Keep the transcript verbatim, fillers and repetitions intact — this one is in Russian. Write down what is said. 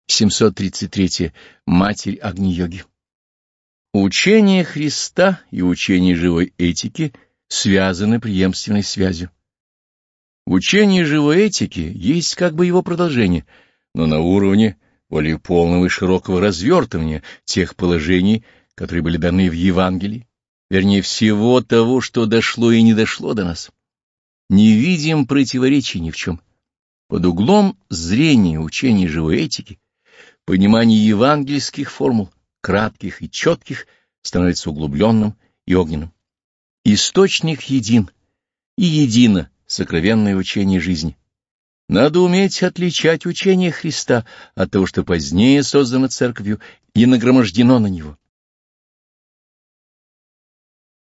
семьсот тридцать три. Матерь Агни-йоги. Учение Христа и учение живой этики связаны преемственной связью. Учение живой этики есть как бы его продолжение, но на уровне более полного и широкого развертывания тех положений, которые были даны в Евангелии, вернее, всего того, что дошло и не дошло до нас. Не видим противоречий ни в чем. Под углом зрения учения живой этики понимание евангельских формул, кратких и четких, становится углубленным и огненным. Источник един, и едино сокровенное учение жизни. Надо уметь отличать учение Христа от того, что позднее создано Церковью и нагромождено на него.